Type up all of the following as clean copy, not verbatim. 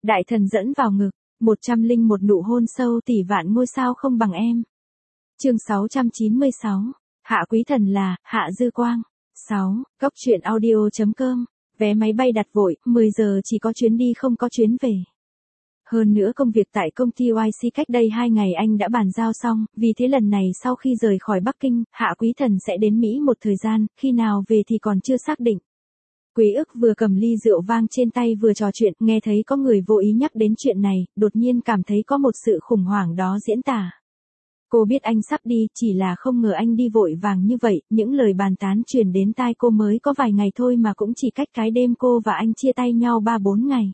Đại thần dẫn vào ngực, 101 nụ hôn sâu tỷ vạn ngôi sao không bằng em. Chương 696. Hạ quý thần là Hạ Dư Quang. 6. Góc truyện audio.com. Vé máy bay đặt vội, 10 giờ chỉ có chuyến đi không có chuyến về. Hơn nữa công việc tại công ty YC cách đây 2 ngày anh đã bàn giao xong, vì thế lần này sau khi rời khỏi Bắc Kinh, Hạ quý thần sẽ đến Mỹ một thời gian, khi nào về thì còn chưa xác định. Quý ức vừa cầm ly rượu vang trên tay vừa trò chuyện, nghe thấy có người vô ý nhắc đến chuyện này, đột nhiên cảm thấy có một sự khủng hoảng đó diễn tả. Cô biết anh sắp đi, chỉ là không ngờ anh đi vội vàng như vậy, những lời bàn tán truyền đến tai cô mới có vài ngày thôi mà cũng chỉ cách cái đêm cô và anh chia tay nhau 3-4 ngày.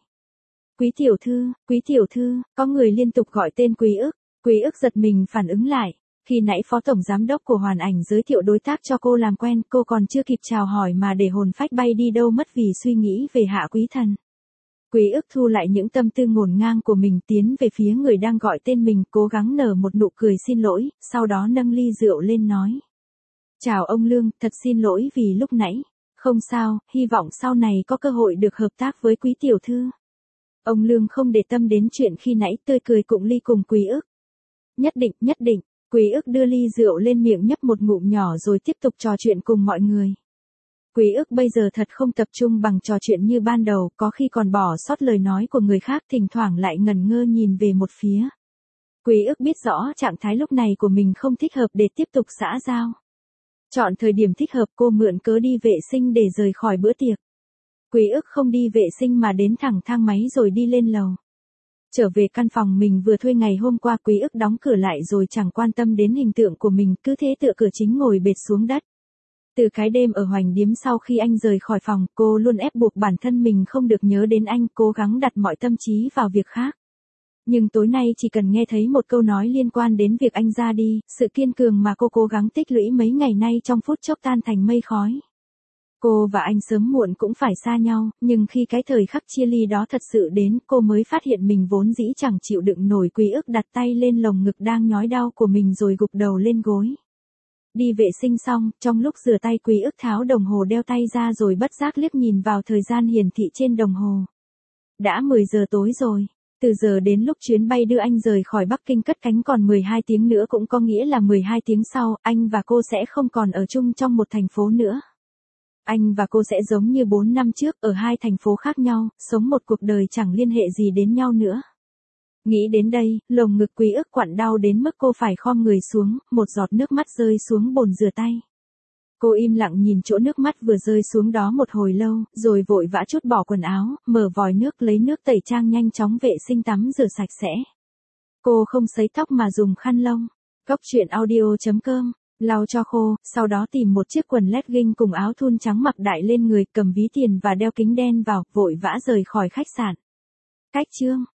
Quý tiểu thư, có người liên tục gọi tên Quý ức giật mình phản ứng lại. Khi nãy phó tổng giám đốc của Hoàn Ảnh giới thiệu đối tác cho cô làm quen, cô còn chưa kịp chào hỏi mà để hồn phách bay đi đâu mất vì suy nghĩ về Hạ quý thần. Quý ức thu lại những tâm tư ngổn ngang của mình tiến về phía người đang gọi tên mình, cố gắng nở một nụ cười xin lỗi, sau đó nâng ly rượu lên nói. Chào ông Lương, thật xin lỗi vì lúc nãy. Không sao, hy vọng sau này có cơ hội được hợp tác với quý tiểu thư. Ông Lương không để tâm đến chuyện khi nãy, tươi cười cụng ly cùng Quý ức. Nhất định. Quý ức đưa ly rượu lên miệng nhấp một ngụm nhỏ rồi tiếp tục trò chuyện cùng mọi người. Quý ức bây giờ thật không tập trung bằng trò chuyện như ban đầu, có khi còn bỏ sót lời nói của người khác, thỉnh thoảng lại ngẩn ngơ nhìn về một phía. Quý ức biết rõ trạng thái lúc này của mình không thích hợp để tiếp tục xã giao. Chọn thời điểm thích hợp, cô mượn cớ đi vệ sinh để rời khỏi bữa tiệc. Quý ức không đi vệ sinh mà đến thẳng thang máy rồi đi lên lầu. Trở về căn phòng mình vừa thuê ngày hôm qua, Quý ức đóng cửa lại rồi chẳng quan tâm đến hình tượng của mình, cứ thế tựa cửa chính ngồi bệt xuống đất. Từ cái đêm ở Hoành Điếm sau khi anh rời khỏi phòng, cô luôn ép buộc bản thân mình không được nhớ đến anh, cố gắng đặt mọi tâm trí vào việc khác. Nhưng tối nay chỉ cần nghe thấy một câu nói liên quan đến việc anh ra đi, sự kiên cường mà cô cố gắng tích lũy mấy ngày nay trong phút chốc tan thành mây khói. Cô và anh sớm muộn cũng phải xa nhau, nhưng khi cái thời khắc chia ly đó thật sự đến, cô mới phát hiện mình vốn dĩ chẳng chịu đựng nổi. Quý ức đặt tay lên lồng ngực đang nhói đau của mình rồi gục đầu lên gối. Đi vệ sinh xong, trong lúc rửa tay Quý ức tháo đồng hồ đeo tay ra rồi bất giác liếc nhìn vào thời gian hiển thị trên đồng hồ. Đã 10 giờ tối rồi, từ giờ đến lúc chuyến bay đưa anh rời khỏi Bắc Kinh cất cánh còn 12 tiếng nữa, cũng có nghĩa là 12 tiếng sau, anh và cô sẽ không còn ở chung trong một thành phố nữa. Anh và cô sẽ giống như 4 năm trước, ở hai thành phố khác nhau, sống một cuộc đời chẳng liên hệ gì đến nhau nữa. Nghĩ đến đây, lồng ngực Quý ức quặn đau đến mức cô phải khom người xuống, một giọt nước mắt rơi xuống bồn rửa tay. Cô im lặng nhìn chỗ nước mắt vừa rơi xuống đó một hồi lâu, rồi vội vã trút bỏ quần áo, mở vòi nước lấy nước tẩy trang nhanh chóng vệ sinh tắm rửa sạch sẽ. Cô không sấy tóc mà dùng khăn lông. Góc truyện audio.com. Lau cho khô, sau đó tìm một chiếc quần legging cùng áo thun trắng mặc đại lên người, cầm ví tiền và đeo kính đen vào, vội vã rời khỏi khách sạn. Cách chương